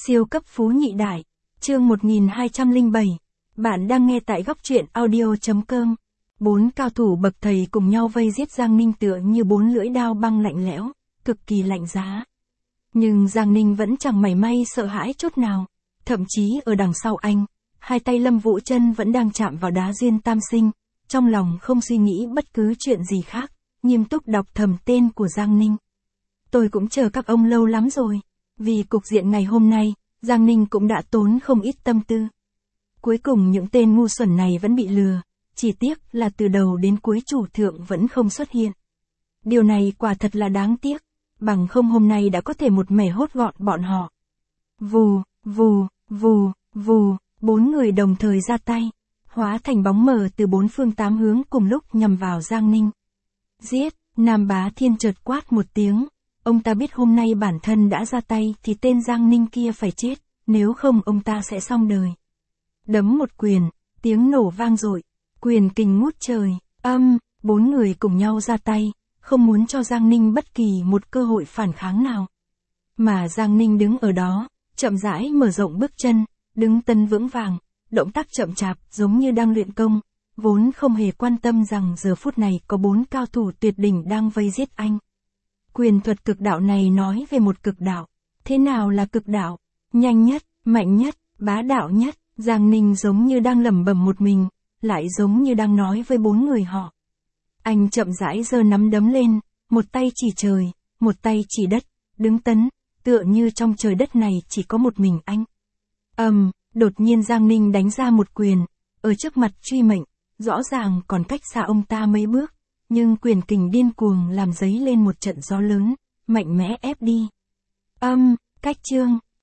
Siêu cấp phú nhị đại, chương 1207. Bạn đang nghe tại góc truyện audio.com. 4 cao thủ bậc thầy cùng nhau vây giết Giang Ninh tựa như 4 lưỡi đao băng lạnh lẽo, cực kỳ lạnh giá. Nhưng Giang Ninh vẫn chẳng mảy may sợ hãi chút nào. Thậm chí ở đằng sau anh, hai tay Lâm Vũ Chân vẫn đang chạm vào đá duyên tam sinh, trong lòng không suy nghĩ bất cứ chuyện gì khác, nghiêm túc đọc thầm tên của Giang Ninh. Tôi cũng chờ các ông lâu lắm rồi. Vì cục diện ngày hôm nay, Giang Ninh cũng đã tốn không ít tâm tư. Cuối cùng những tên ngu xuẩn này vẫn bị lừa, chỉ tiếc là từ đầu đến cuối chủ thượng vẫn không xuất hiện. Điều này quả thật là đáng tiếc, bằng không hôm nay đã có thể một mẻ hốt gọn bọn họ. Vù, vù, vù, vù, 4 người đồng thời ra tay, hóa thành bóng mờ từ 4 phương 8 hướng cùng lúc nhằm vào Giang Ninh. Giết, Nam Bá Thiên chợt quát một tiếng. Ông ta biết hôm nay bản thân đã ra tay thì tên Giang Ninh kia phải chết, nếu không ông ta sẽ xong đời. Đấm một quyền, tiếng nổ vang dội, quyền kình ngút trời, 4 người cùng nhau ra tay, không muốn cho Giang Ninh bất kỳ một cơ hội phản kháng nào. Mà Giang Ninh đứng ở đó, chậm rãi mở rộng bước chân, đứng tân vững vàng, động tác chậm chạp giống như đang luyện công, vốn không hề quan tâm rằng giờ phút này có 4 cao thủ tuyệt đỉnh đang vây giết anh. Quyền thuật cực đạo này nói về một cực đạo. Thế nào là cực đạo? Nhanh nhất, mạnh nhất, bá đạo nhất. Giang Ninh giống như đang lẩm bẩm một mình, lại giống như đang nói với 4 người họ. Anh chậm rãi giơ nắm đấm lên, một tay chỉ trời, một tay chỉ đất, đứng tấn, tựa như trong trời đất này chỉ có một mình anh. Đột nhiên Giang Ninh đánh ra một quyền, ở trước mặt truy mệnh, rõ ràng còn cách xa ông ta mấy bước. Nhưng quyền kình điên cuồng làm dấy lên một trận gió lớn, mạnh mẽ ép đi. Cách chương,